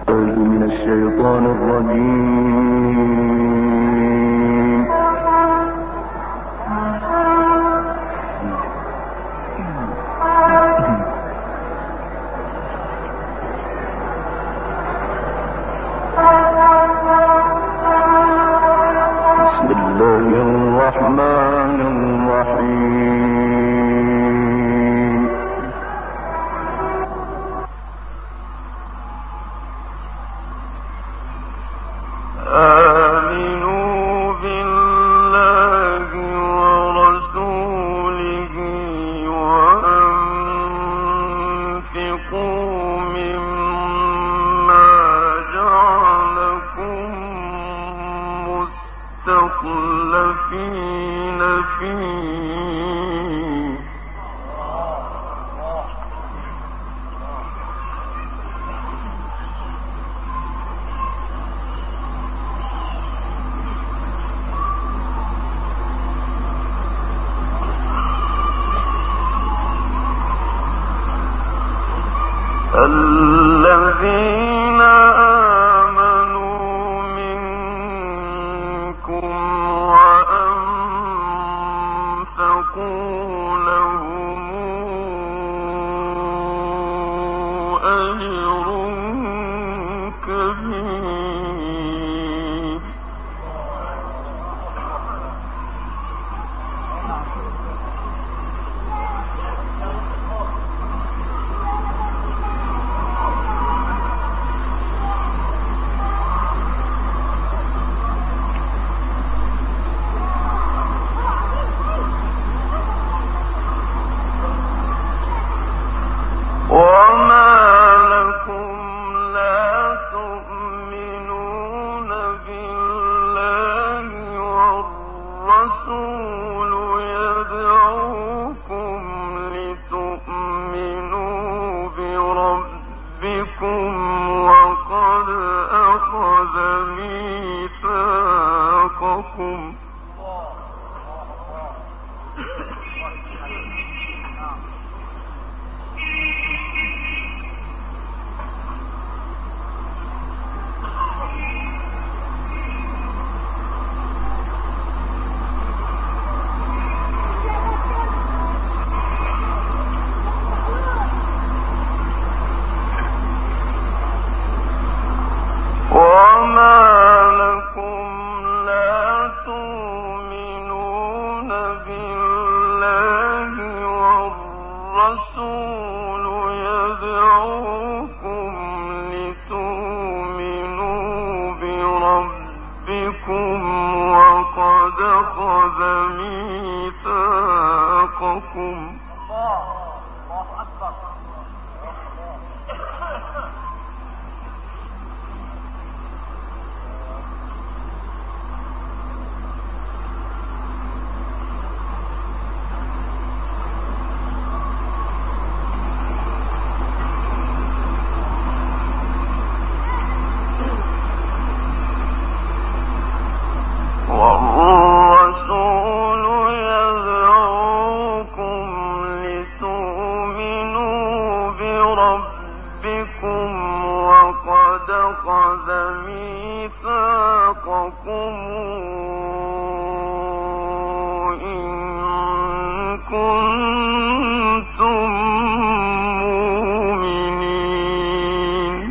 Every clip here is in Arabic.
من الشيطان الرجيم. بسم الله الرحمن الرحيم. آمنوا بالله ورسوله وأنفقوا مما جعلكم مستخلفين فيه الذين آمنوا منكم وأنفقوا لهم أجر كبير. وما لكم لا تؤمنون بالله والرسول يدعوكم لتؤمنوا بربكم وقد أخذ ميثاقكم وقد أخذ ميثاقكم والرسول يدعوكم لتؤمنوا بربكم وقد أخذ ميثاقكم إن كنتم مؤمنين.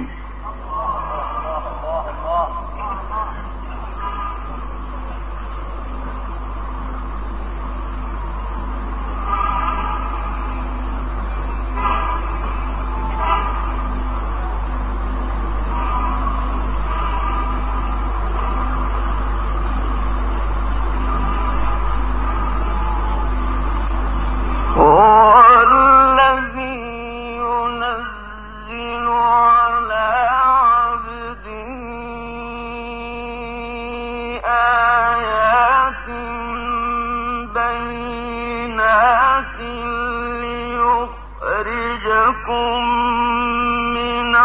من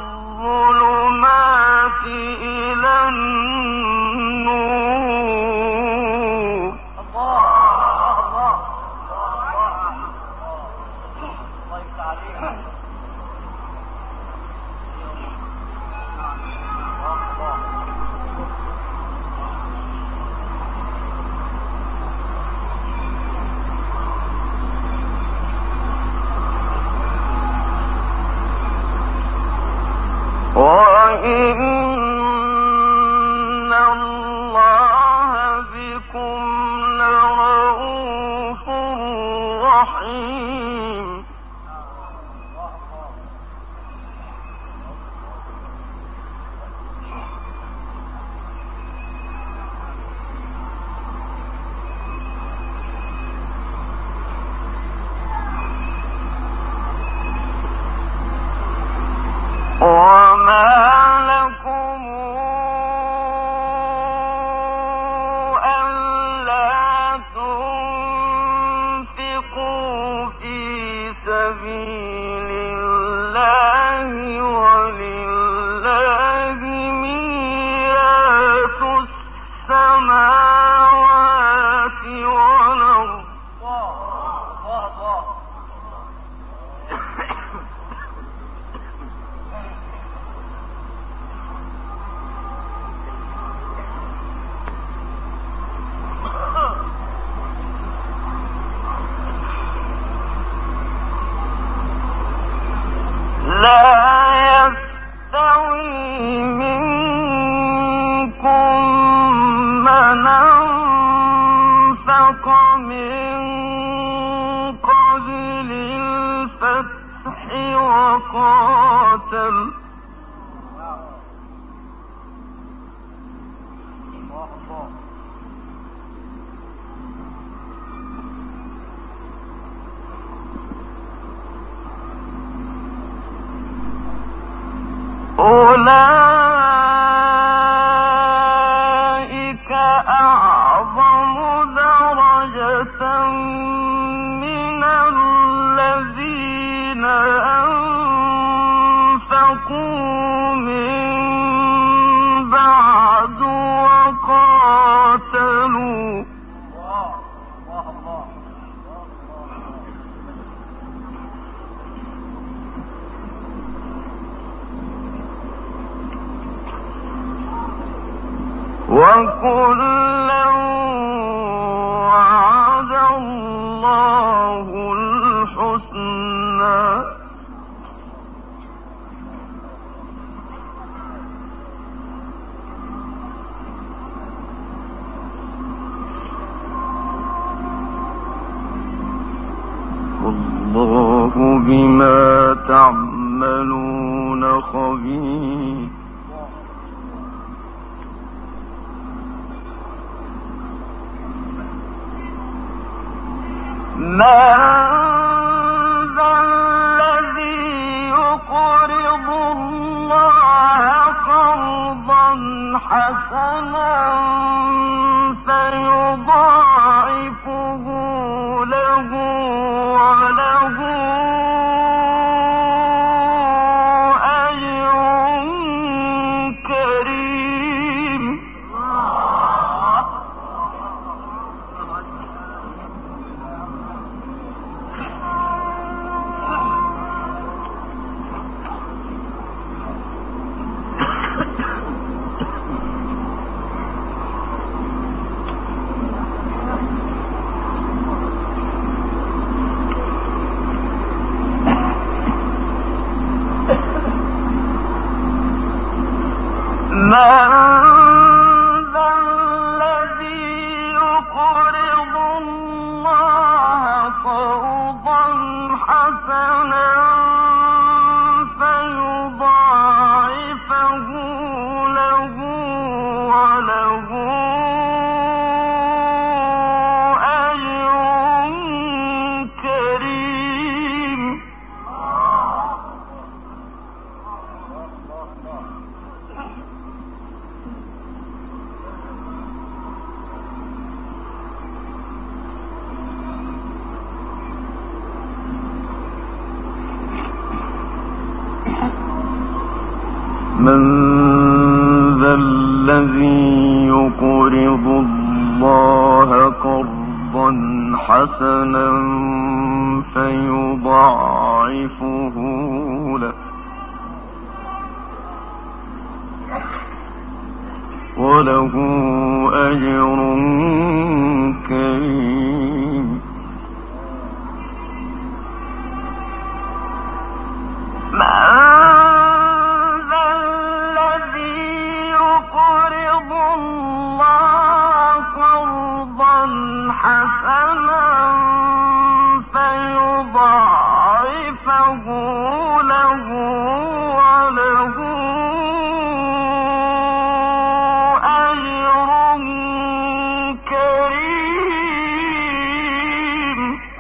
الظلمات إلى النور. الله الرحيم وما لكم ألا تنفقوا في سبيل الله ولله ميراث السماوات والأرض لا يستوي منكم من أنفق من قبل الفتح وقاتل أولئك أعظم درجة من الذين أنفقوا من بعد وقاتلوا وكلا وعد الله الحسنى والله بما تعملون خبير من ذا الذي يقرض الله قرضا حسنا فيضاعفه له وله أجر كريم من ذا الذي يقرض الله قرضا حسنا فيضاعفه له وله أجر كريم من ذا الذي يقرض الله قرضا حسنا فيضاعفه له وله أجر كريم حسنا فيضاعفه له وله أجر كريم.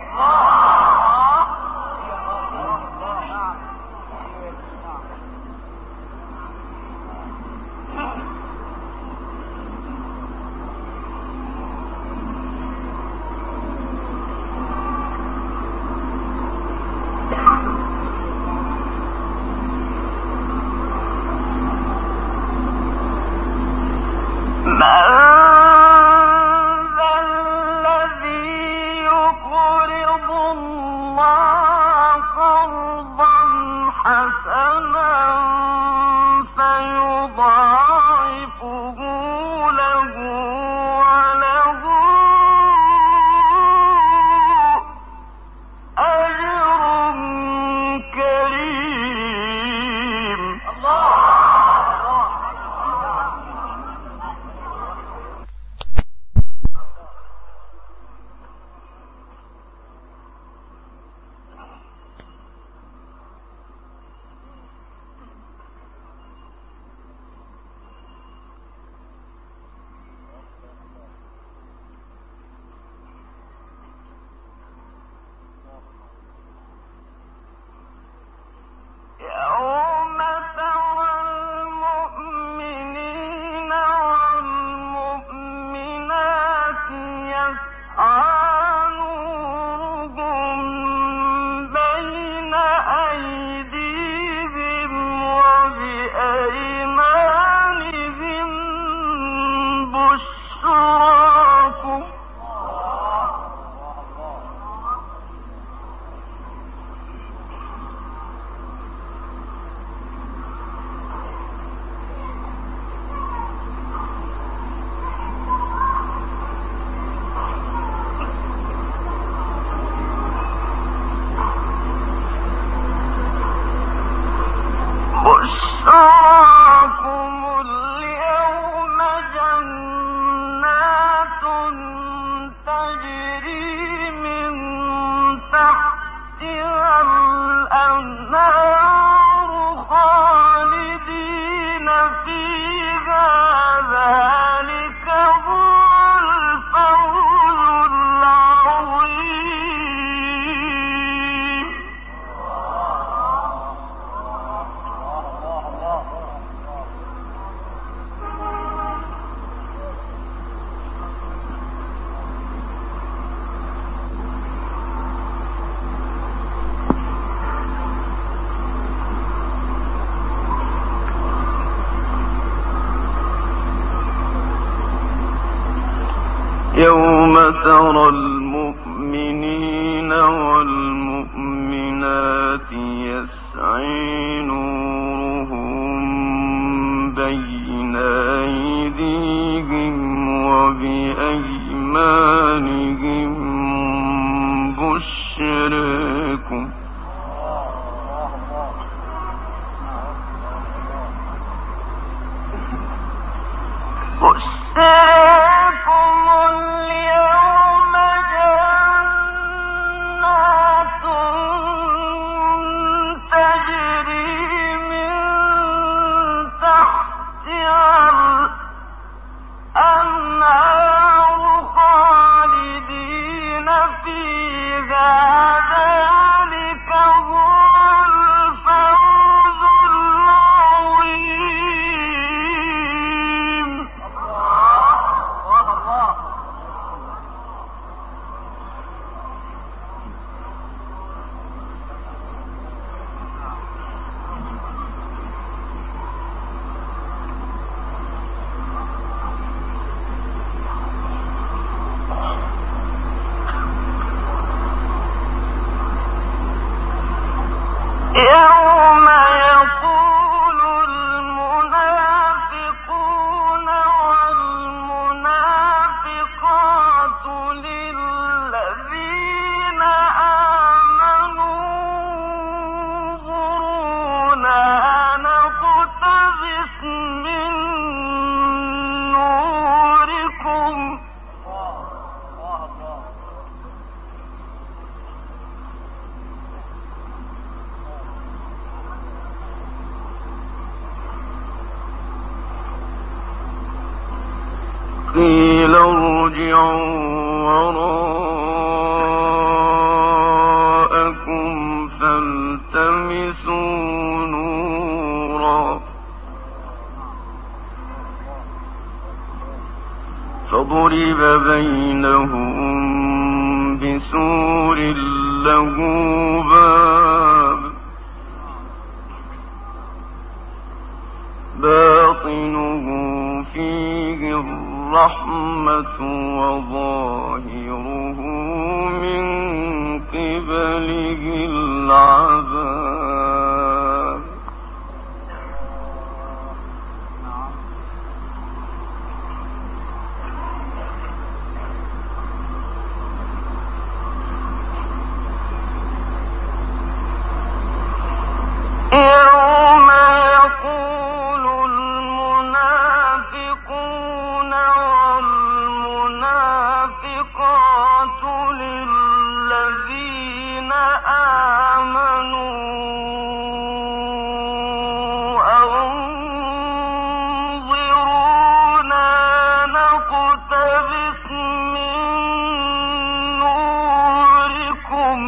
يوم ترى المؤمنين والمؤمنات يسعي نورهم بين أيديهم وبأيمانهم بشراكم اليوم قيل ارجعوا وراءكم فالتمسوا نورا فضرب بينهم بسور له باب باطنه فيه الرحمة وظاهره من قبله العذاب يوم يقول المنافقون والمنافقات للذين آمنوا أنظرونا نقتبس من نوركم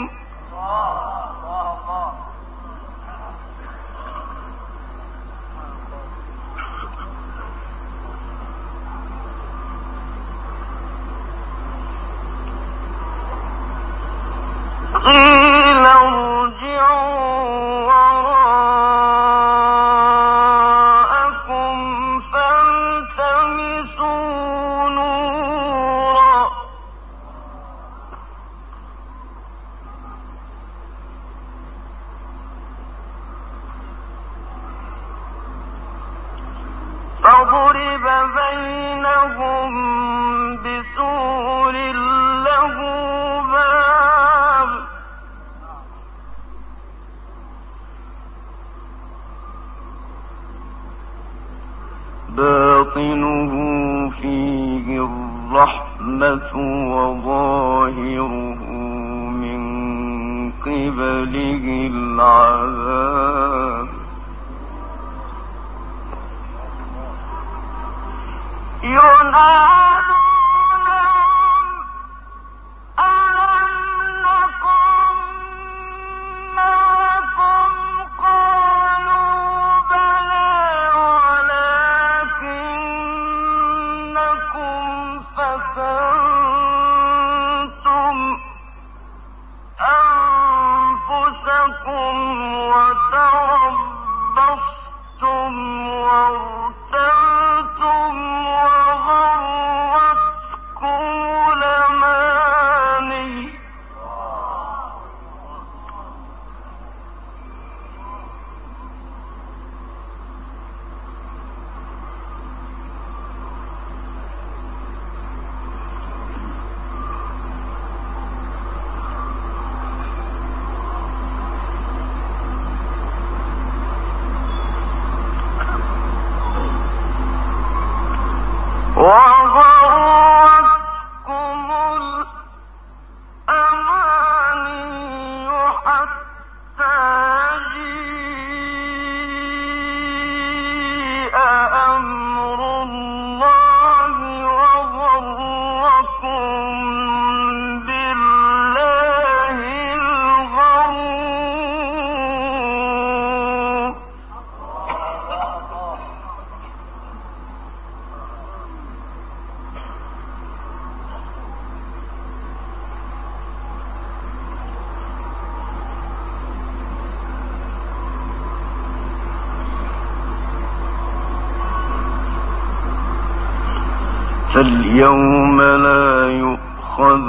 قيل ارجعوا وراءكم فالتمسوا نورا فضرب بينهم بسور له باب باطنه فيه الرحمة وظاهره من قبله العذاب ينادونهم ألم نكن معكم قالوا بلى ولكنكم فتنتم أنفسكم وتربصتم وارتبتم وغرتكم الأماني وغرتكم الأماني حتى جيء أمر الله وغركم بالله الغرور فاليوم لا يؤخذ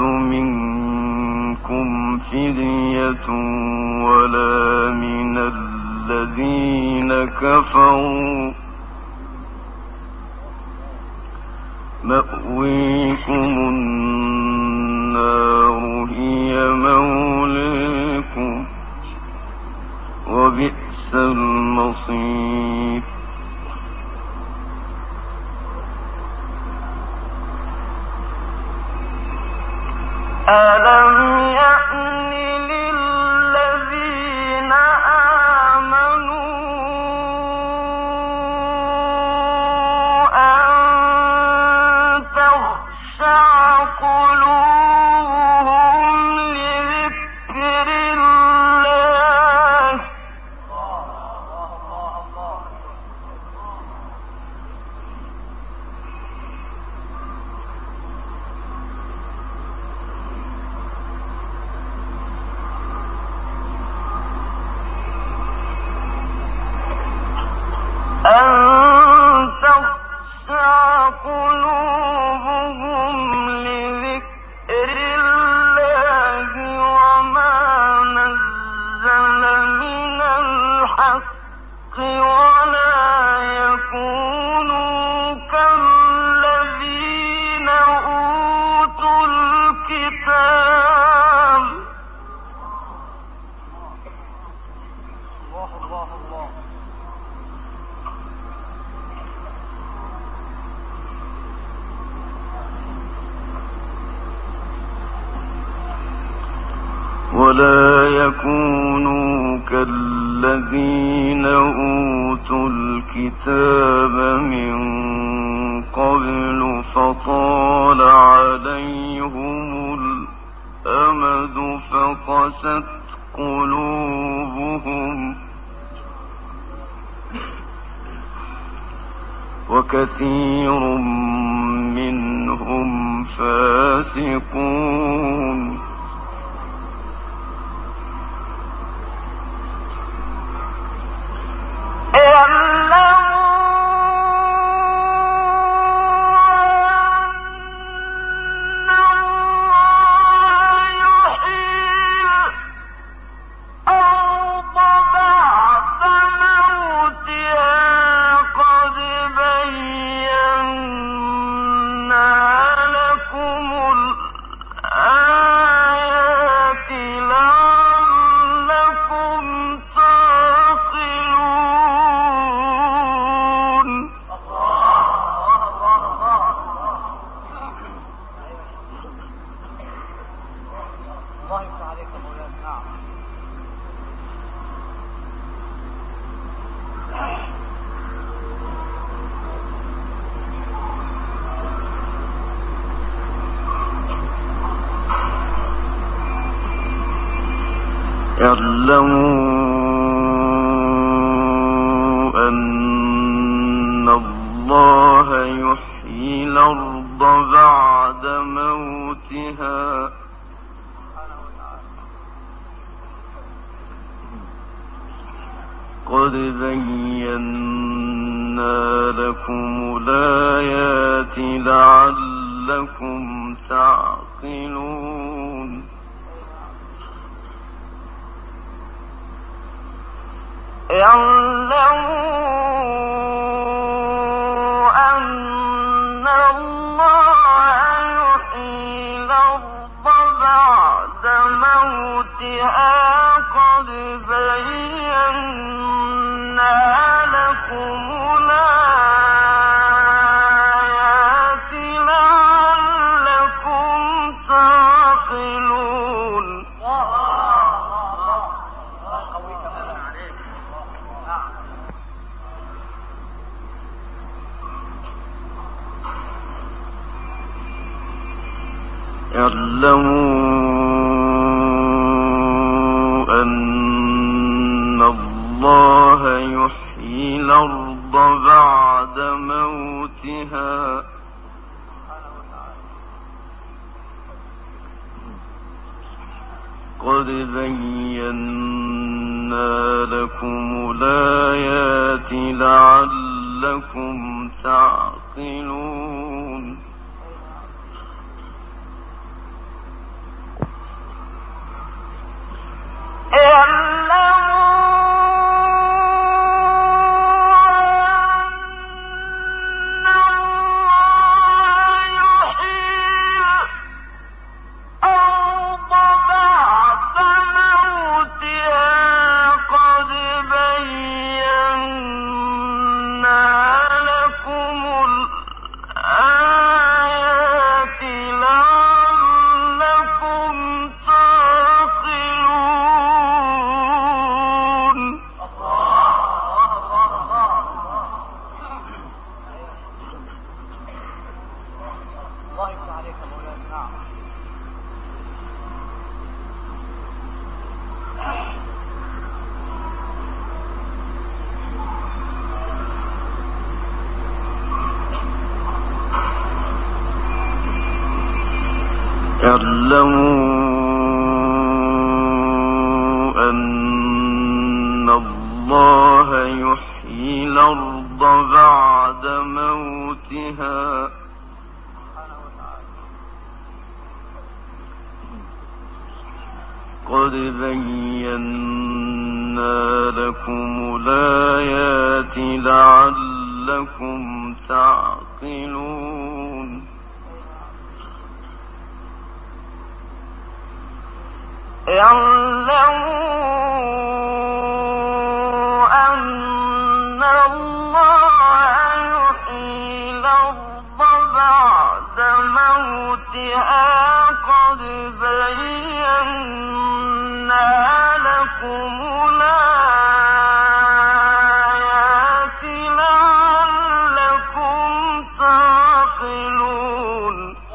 منكم فدية ولا من الذين كفروا مأويكم النار هي مولاكم وبئس المصير ألم يأن للذين آمنوا أن ولا يكونوا كالذين أوتوا الكتاب كالذين أوتوا الكتاب من قبل فطال عليهم الأمد فقست قلوبهم وكثير منهم فاسقون اعلموا أن الله يحيي الأرض بعد موتها قد بينا لكم الآيات لعلكم تعقلون اعلموا أن الله يحيي الأرض بعد موتها قد بينا لكم الآيات لعلكم تعقلون اعلموا أن الله يحيي الأرض بعد موتها قد بينا لكم الآيات لعلكم تعقلون اعلموا أن الله يحيي الأرض بعد موتها قد بينا لكم الآيات لعلكم تعقلون اعلموا أن الله يحيي الأرض بعد موتها قد بينا لكم الآيات لعلكم تعقلون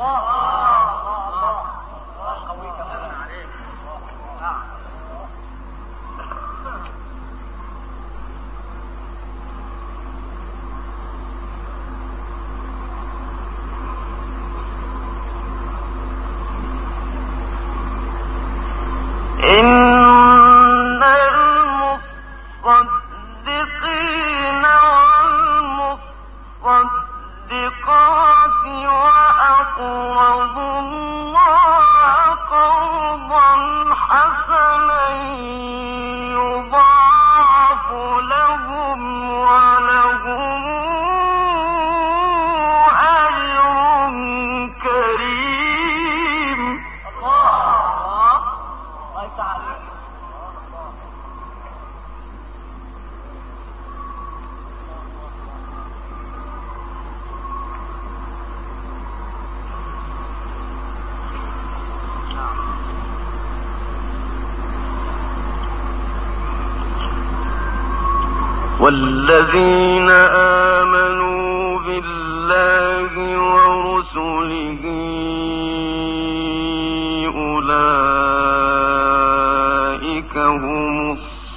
إن المصدقين والمصدقات وأقرضوا الله قرضا حسنا يضاعف لهم ولهم أجر كريم. والذين آمنوا بالله ورسله أولئك هم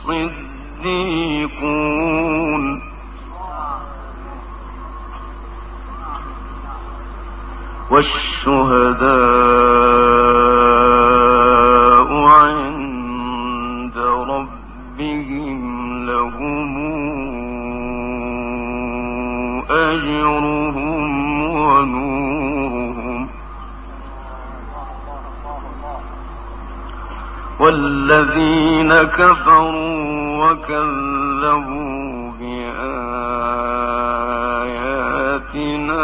الصديقون والشهداء عند ربهم لهم أجرهم ونورهم والذين كفروا وكذبوا بآياتنا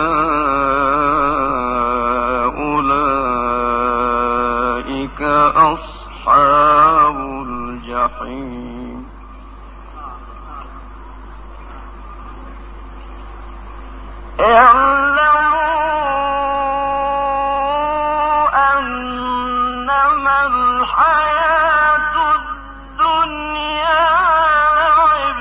أولئك أصحاب الجحيم. اعلموا أنما الحياة الدنيا لعب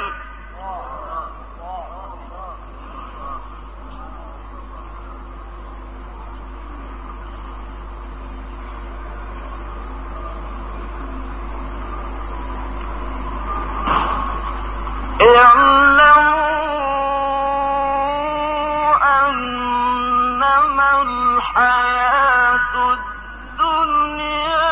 الحياة الدنيا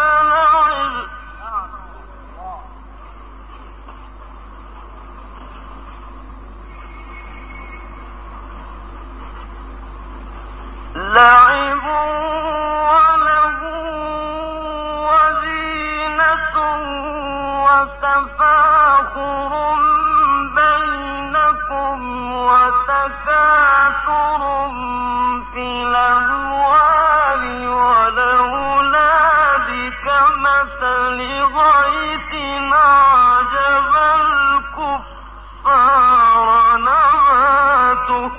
لعب وله وزينة وتفاخر بينكم وتكاثر في الأموال والأولاد كمثل غيث أعجب الكفار نباته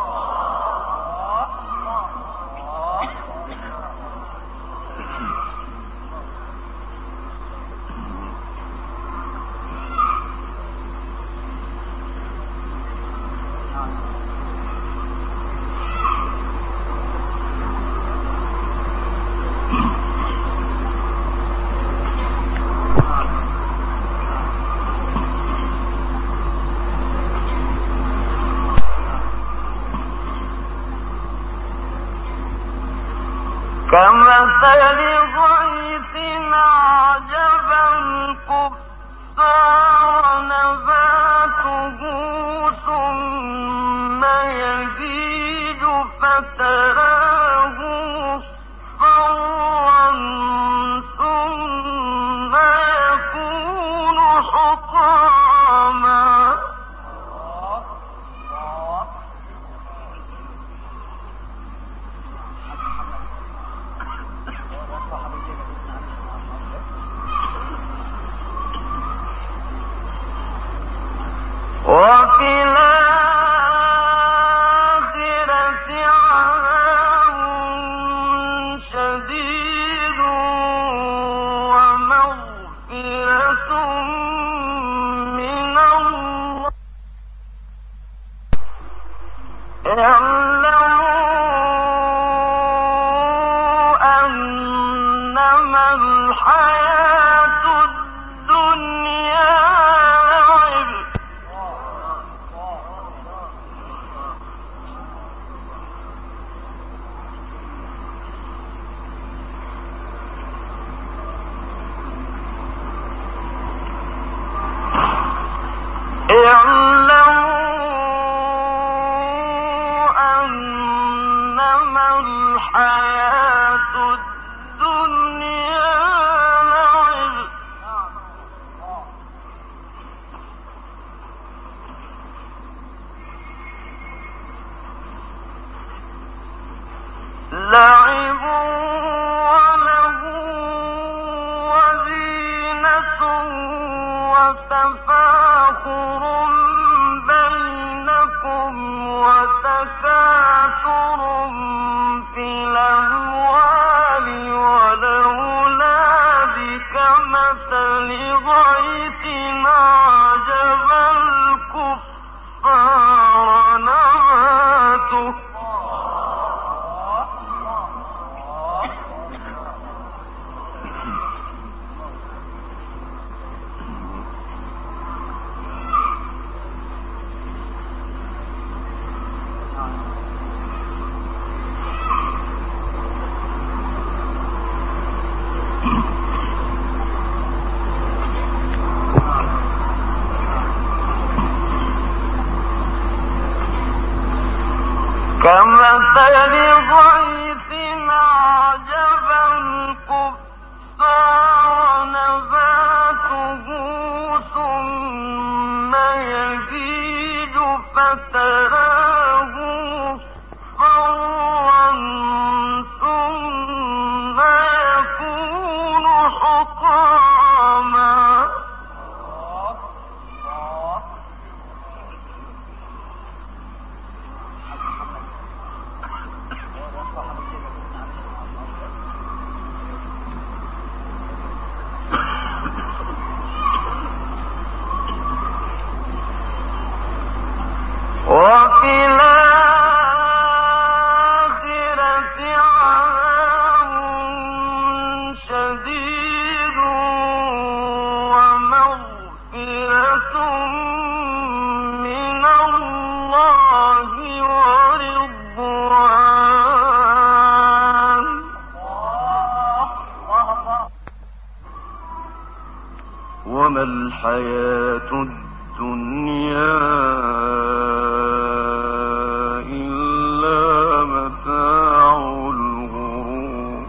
كمثل غيث أعجب الكفار نباته ثم يهيج فتراه مصفرا ثم يكون حطاما وما الحياة الدنيا إلا متاع الغرور.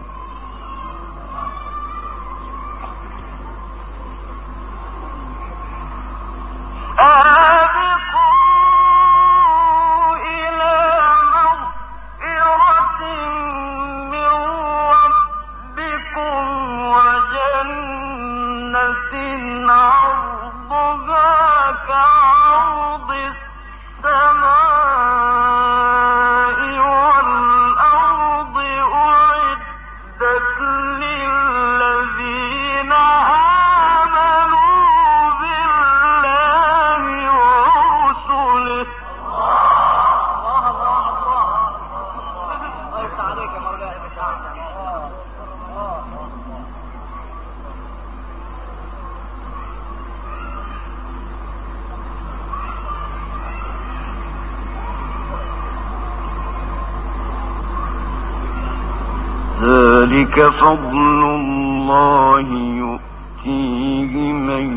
ذلك فضل الله يؤتيه من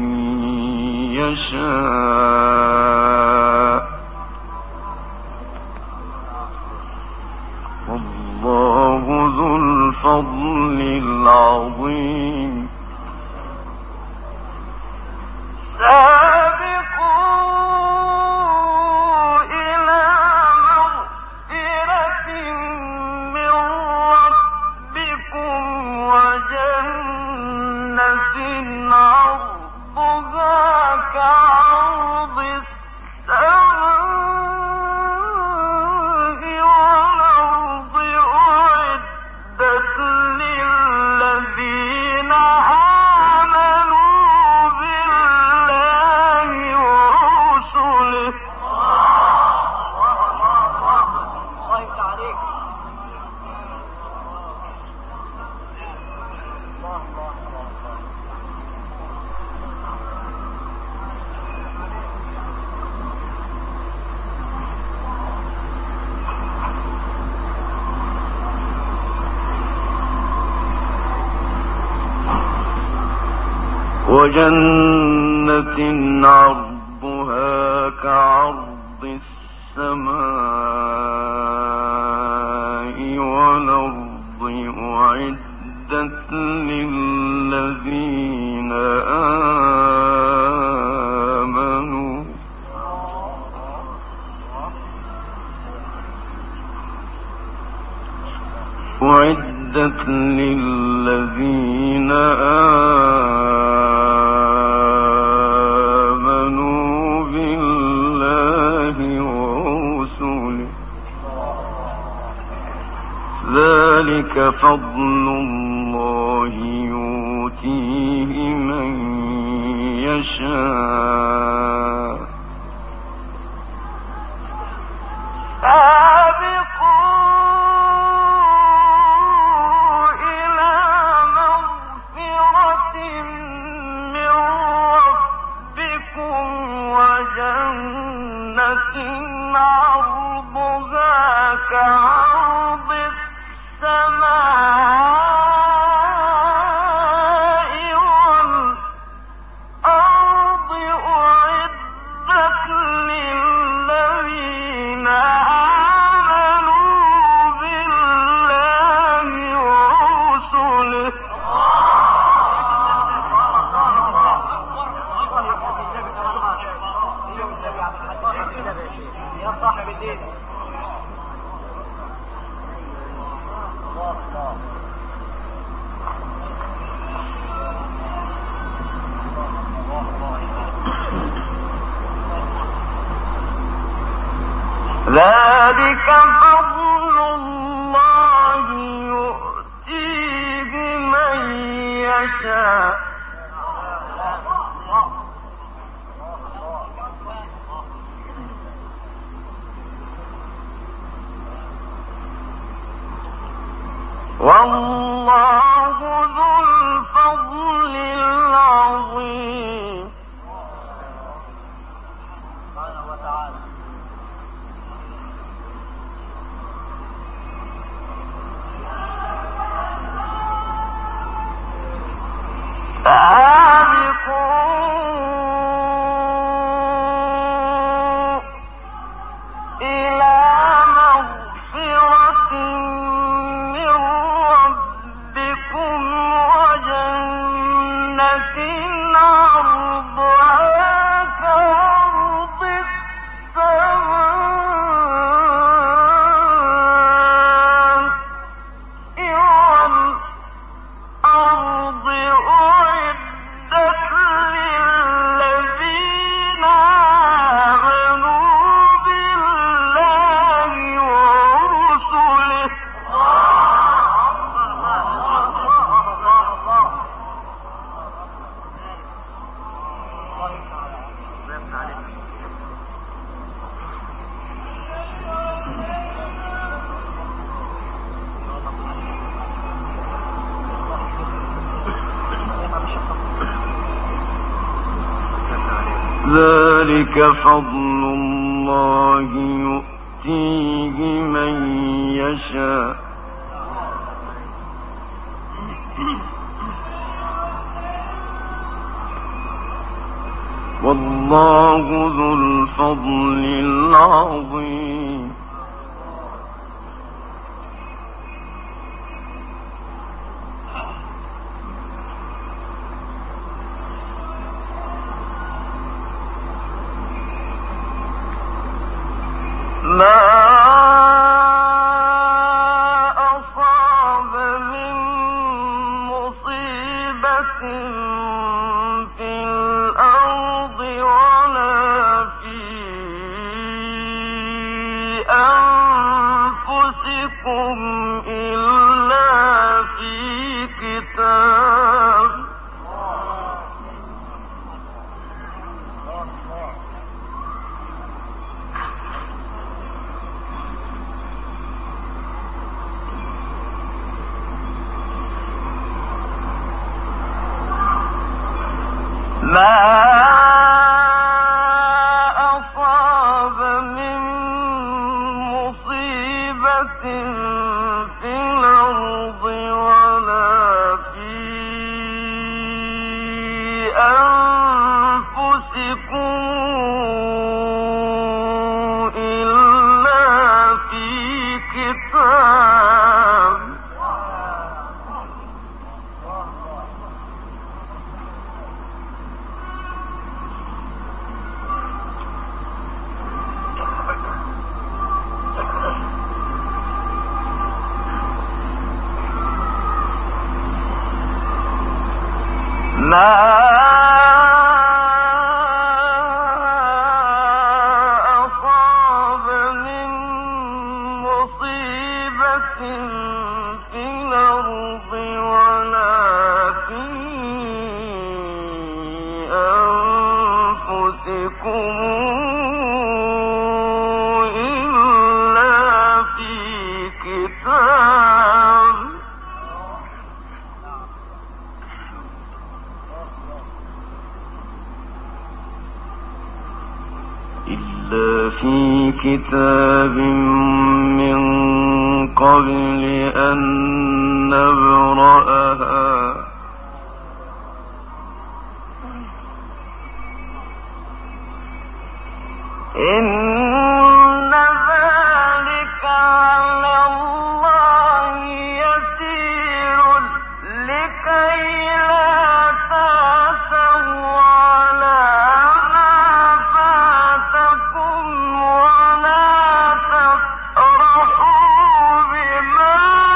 يشاء والله ذو الفضل العظيم. وجنة عرضها كعرض السماء والأرض أعدت للذين آمنوا أعدت للذين آمنوا بالله ورسله ذلك فضل الله يؤتيه من يشاء كعرض السماء والأرض أعدت للذين آمنوا بالله ورسله ذلك فضل الله يؤتيه من يشاء والله ذو الفضل العظيم ذلك فضل الله يؤتيه من يشاء والله ذو الفضل العظيم ما أصاب من مصيبة في الأرض ولا في أنفسكم إلا في كتاب ما أصاب من مصيبة في إلا في كتاب من قبل أن نبرأها إن ذلك على الله يسير لكي لا تأسوا على ما فاتكم ولا تفرحوا بما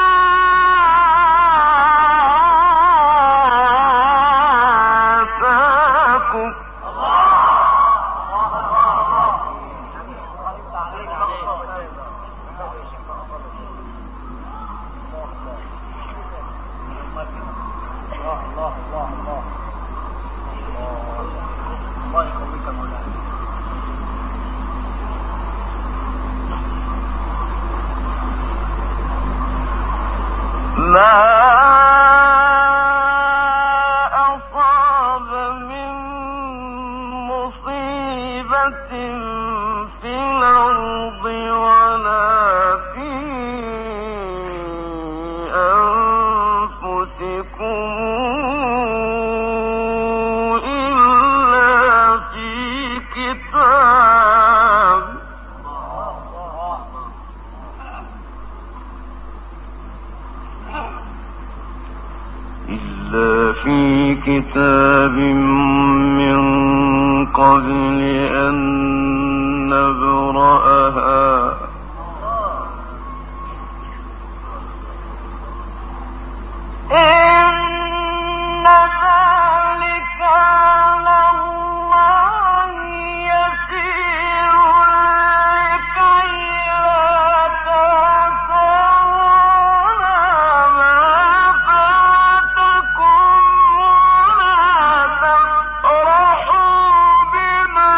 آتاكم ما أصاب من مصيبة في الأرض ولا في أنفسكم إلا في كتاب من قبل أن نبرأها إن ذلك على الله يسير لكي لا تأسوا على ما فاتكم ولا تفرحوا بما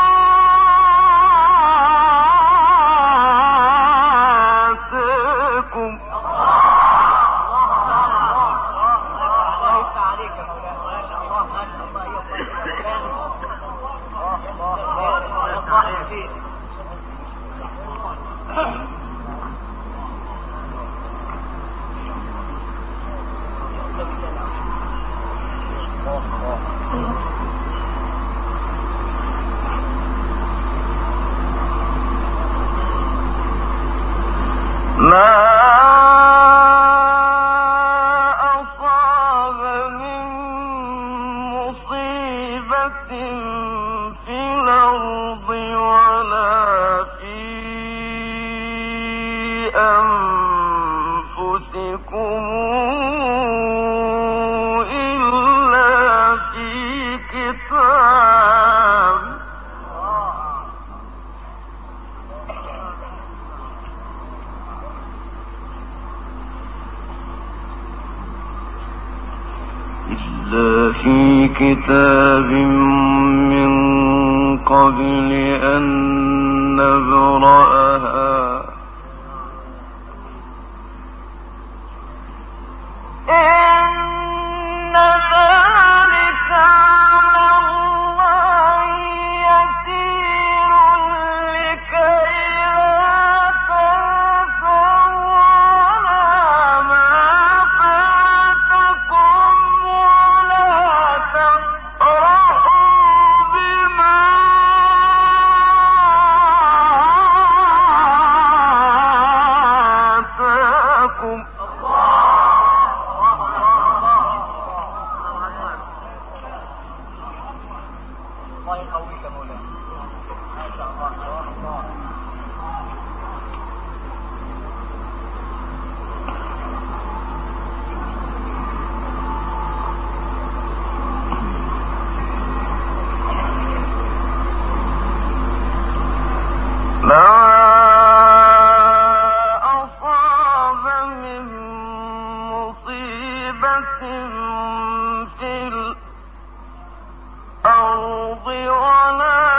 آتاكم ما أصاب من مصيبة في الأرض ولا في أنفسكم إلا في كتاب من قبل أن نبرأها إن ذلك على الله يسير لكي لا تأسوا على ما فاتكم ولا تفرحوا بما آتاكم في الأرض ولا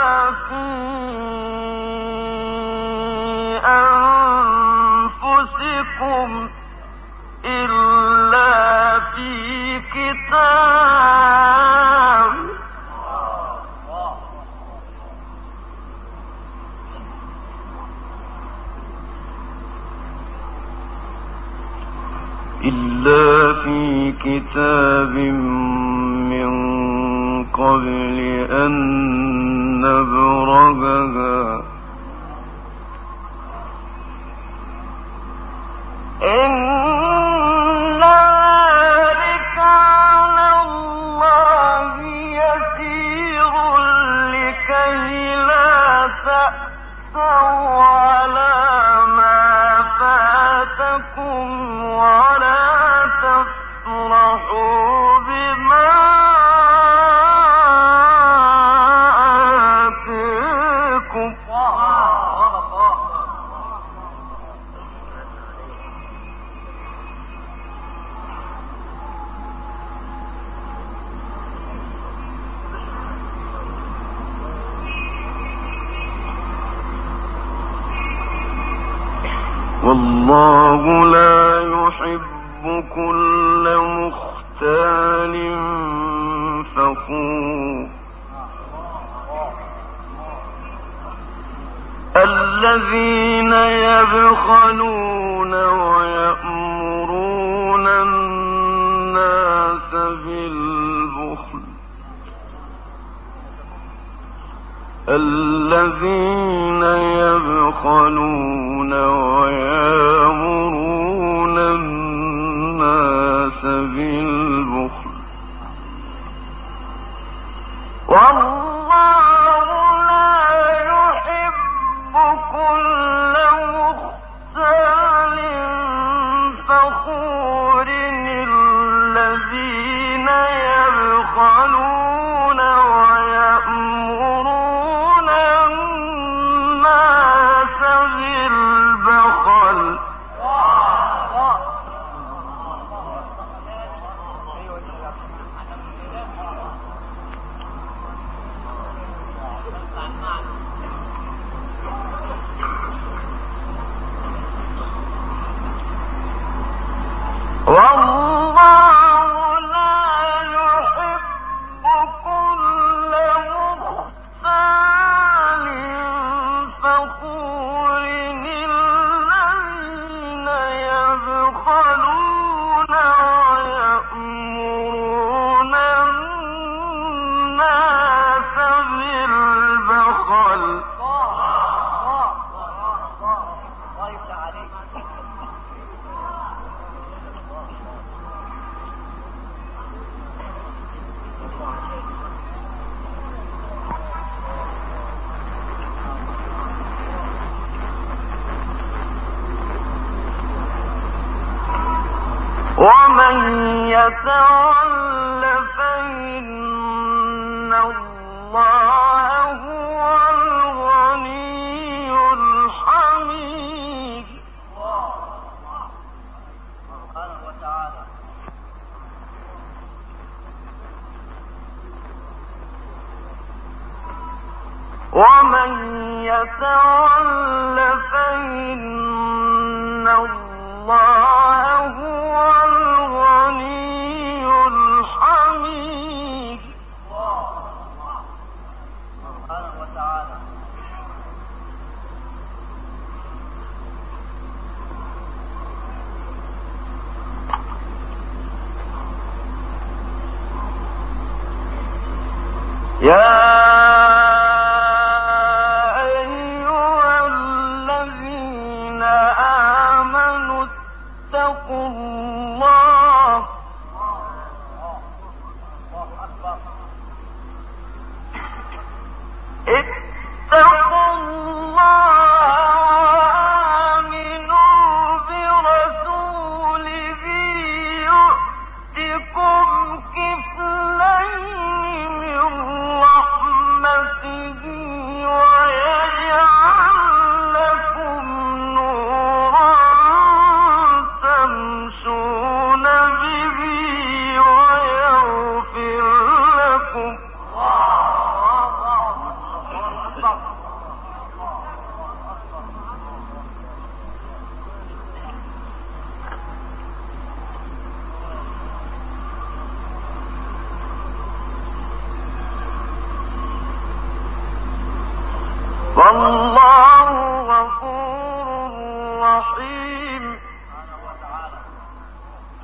إلا في كتاب من قبل أن نبرأها إن ذلك على الله يسير لكي لا تأسوا على ما فاتكم ولا تفرحوا بما آتاكم. والله لا يحب كل مختال فخور الذين يبخلون ويأمرون الناس بالبخل الذين يبخلون ويأمرون الناس بالبخل والله لا يحب كل مختال فخور الذين يبخلون ويأمرون الناس بالبخل والله لا يحب كل مختال فخور الذين يبخلون ويأمرون الناس بالبخل ومن يتول فإن الله هو الغني الحميد. ومن يتول فإن الله هو الغني الحميد. يا أيها الذين آمنوا اتقوا الله وآمنوا برسوله يؤتكم كفلين من رحمته ويجعل لكم نورا تمشون به ويغفر لكم. والله غفور رحيم.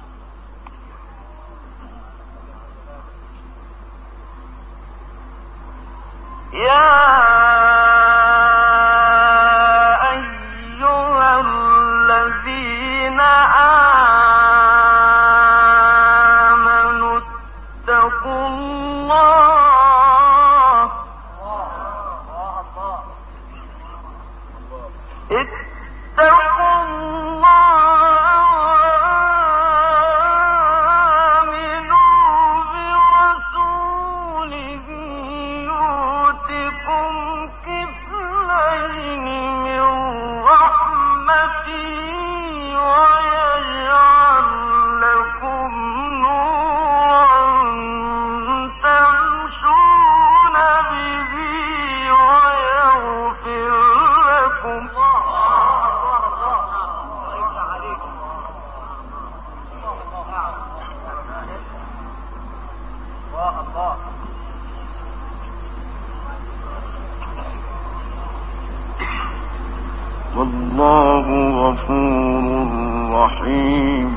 والله غفور رحيم.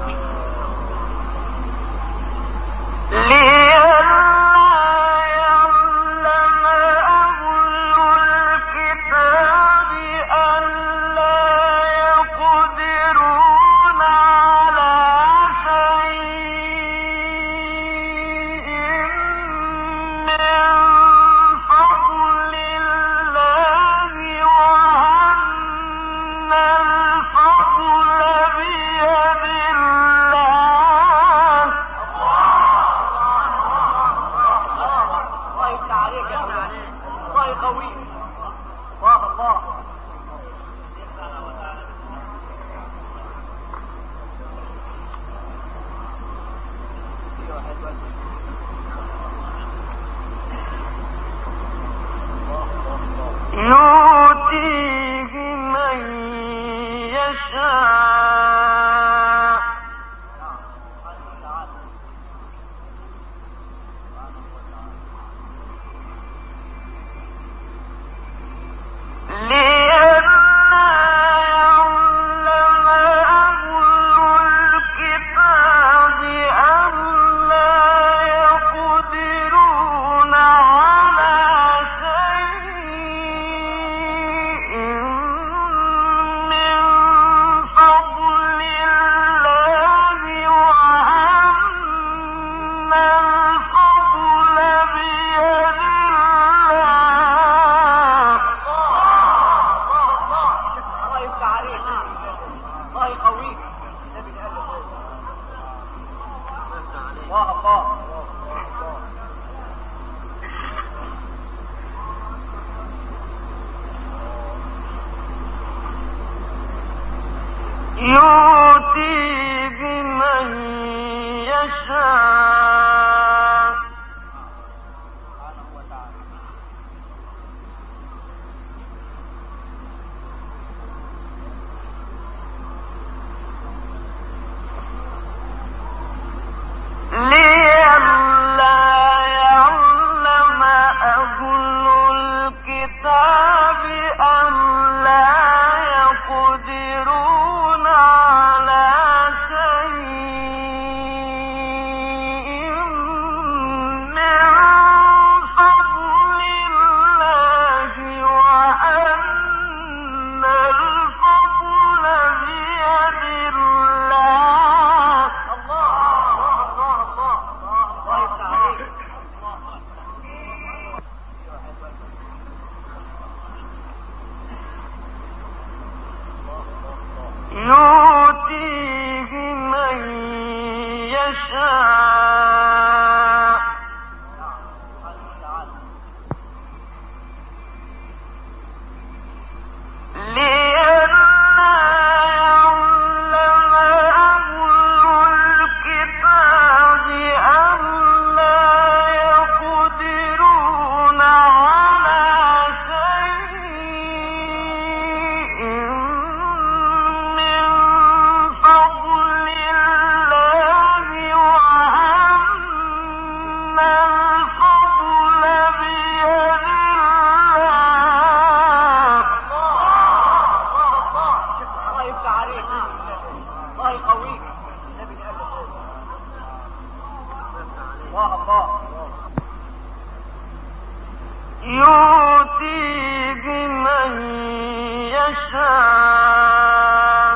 يؤتيه من يشاء يؤتيه من يشاء لئلا يعلم أهل الكتاب أن لا يقدرون على شيء من فضل الله وأن الفضل بيد الله. يؤتيه من يشاء لئلا يعلم أهل الكتاب أن لا يقدرون على شيء من فضل الله وأن يؤتيه من يشاء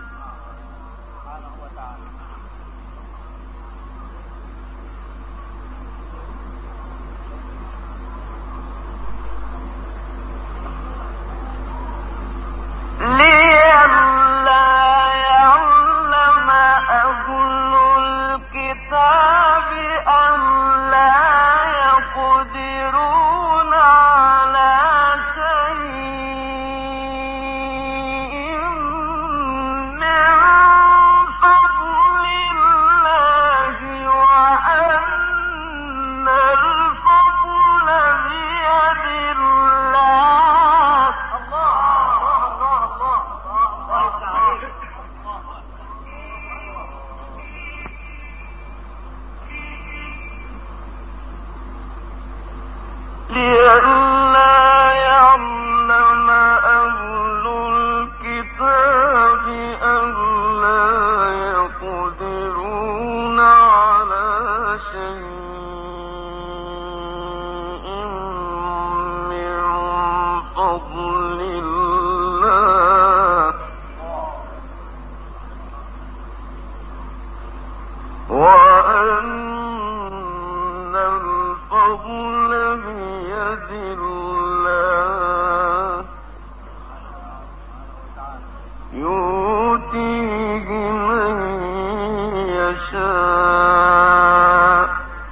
لئلا يعلم أهل الكتاب أن لا يقدرون على شيء من فضل الله وأن الفضل بيد الله. لئلا يعلم أهل الكتاب أن لا يقدرون على شيء من فضل الله وأن الفضل بيد الله يؤتيه من يشاء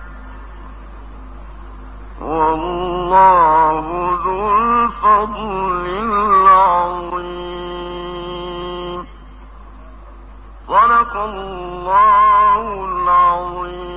والله ذو الفضل العظيم. صدق الله العظيم.